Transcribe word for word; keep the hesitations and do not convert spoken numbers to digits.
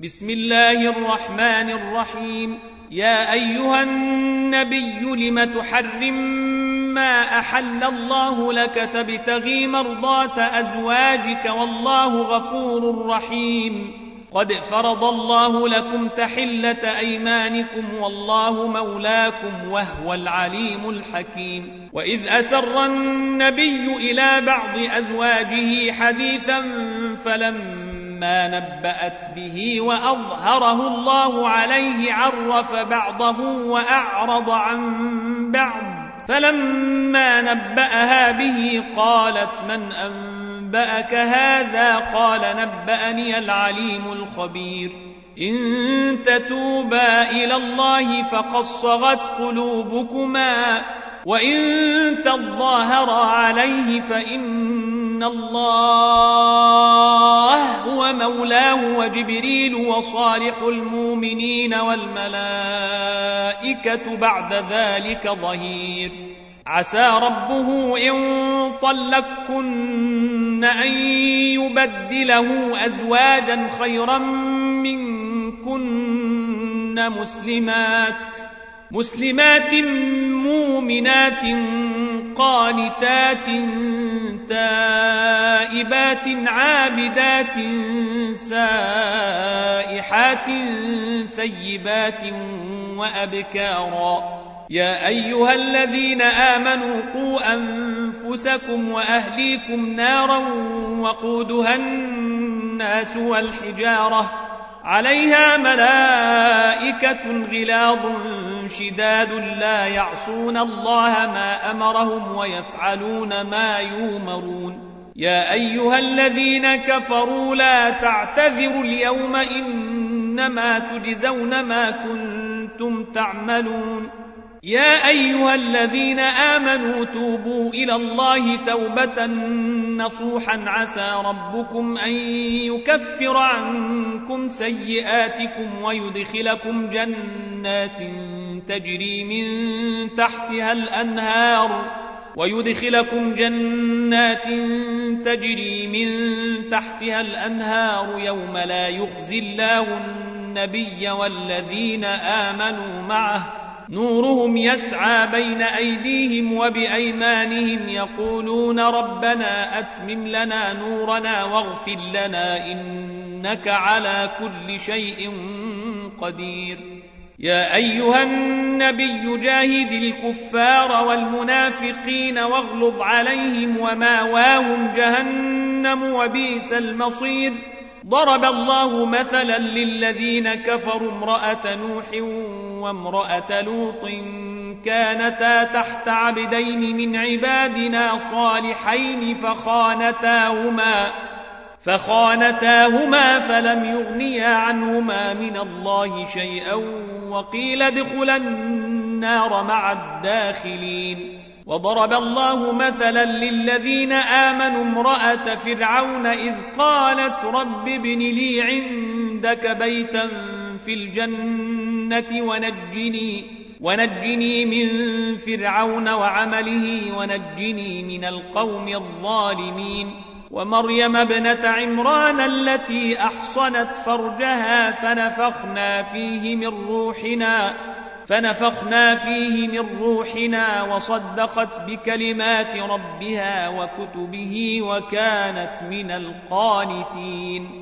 بسم الله الرحمن الرحيم. يا أيها النبي لم تحرم ما أحل الله لك تبتغي مرضات أزواجك والله غفور رحيم. قد فرض الله لكم تحلة أيمانكم والله مولاكم وهو العليم الحكيم. وإذ أسر النبي إلى بعض أزواجه حديثا فلما نبأت به وأظهره الله عليه عرف بعضه وأعرض عن بعض فلما نبأها به قالت من أنبأك هذا قال نبأني العليم الخبير. إن تتوبا إلى الله فقد صغت قلوبكما وإن تظاهرا عليه فإن الله هو مولاه وجبريل وصالح المؤمنين والملائكة بعد ذلك ظهير. عسى ربه إن طلقكن أن يبدله أزواجا خيرا منكن مسلمات مسلمات مؤمنات قانتات تائبات عابدات سائحات ثيبات وأبكارا. يا أيها الذين آمنوا قوا أنفسكم وأهليكم نارا وقودها الناس والحجارة عليها ملائكة غلاظ شداد لا يعصون الله ما أمرهم ويفعلون ما يؤمرون. يا أيها الذين كفروا لا تعتذروا اليوم إنما تجزون ما كنتم تعملون. يا أيها الذين آمنوا توبوا إلى الله توبة نصوحا عسى ربكم أن يكفر عنكم سيئاتكم ويدخلكم جنات تجري من تحتها الأنهار ويدخلكم جنات تجري من تحتها الأنهار يوم لا يخزي الله النبي والذين آمنوا معه نورهم يسعى بين أيديهم وبأيمانهم يقولون ربنا أتمم لنا نورنا واغفر لنا إنك على كل شيء قدير. يا أيها النبي جاهد الكفار والمنافقين واغلظ عليهم وماواهم جهنم وبئس المصير. ضرب الله مثلا للذين كفروا امرأة نوح وامرأة لوط كانتا تحت عبدين من عبادنا صالحين فخانتاهما فخانتاهما فلم يغنيا عنهما من الله شيئا وقيل ادخلا النار مع الداخلين. وضرب الله مثلا للذين آمنوا امرأة فرعون إذ قالت رب ابن لي عندك بيتا في الجنة ونجني, ونجني من فرعون وعمله ونجني من القوم الظالمين. ومريم ابنة عمران التي أحصنت فرجها فنفخنا فيه من روحنا فنفخنا فيه من روحنا وصدقت بكلمات ربها وكتبه وكانت من القانتين.